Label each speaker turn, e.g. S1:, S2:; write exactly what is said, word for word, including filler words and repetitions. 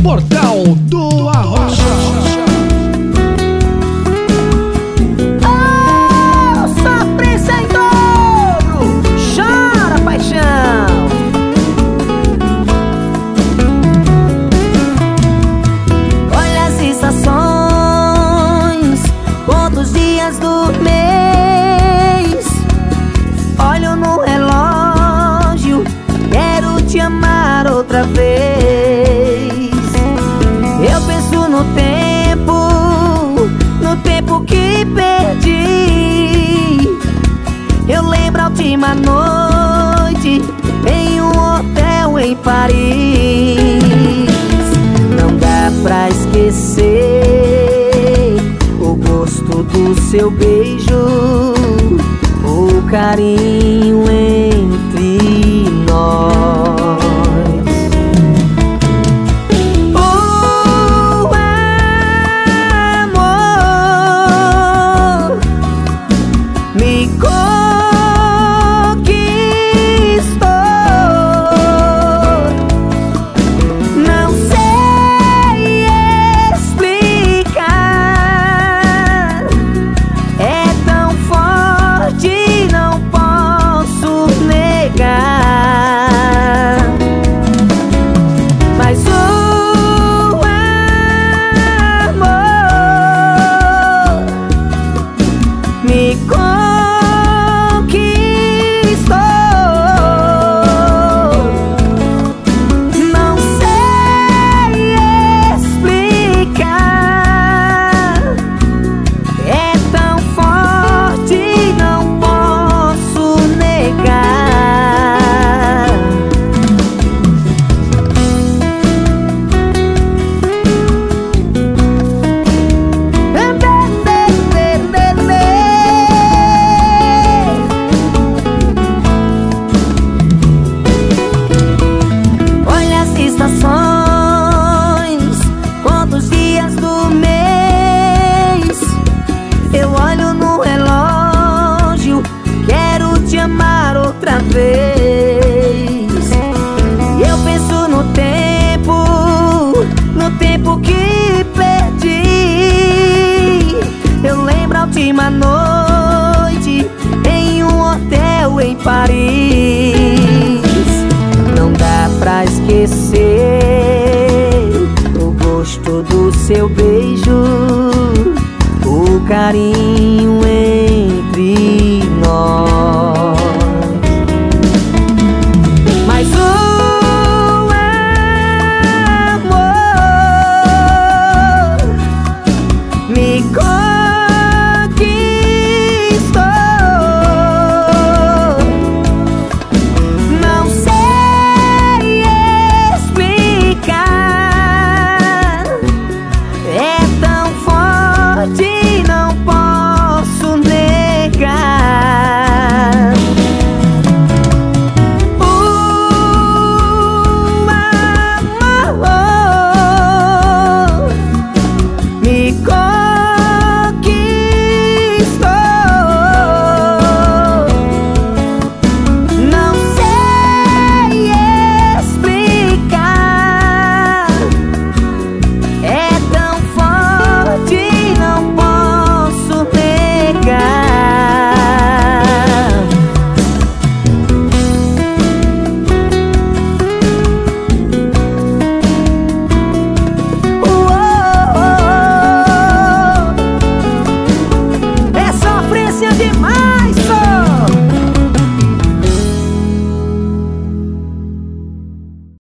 S1: Portal do Arrocha.
S2: Do mês, olho no relógio, quero te amar outra vez. Eu penso no tempo, no tempo que perdi. Eu lembro a última noite em um hotel em Paris. Não dá pra esquecer o gosto do seu beijo, o carinho entre nós. O amor me conquistou. Não sei explicar, é tão forte, não posso negar. Mas o amor me conquistou. Não sei explicar, é tão forte, não posso negar. Olha as estações, quantos dias do mês. Eu olho no relógio, quero te amar outra vez. E eu penso no tempo, no tempo que perdi. Eu lembro a última noite em um hotel em Paris. Não dá pra esquecer o gosto do seu beijo, o carinho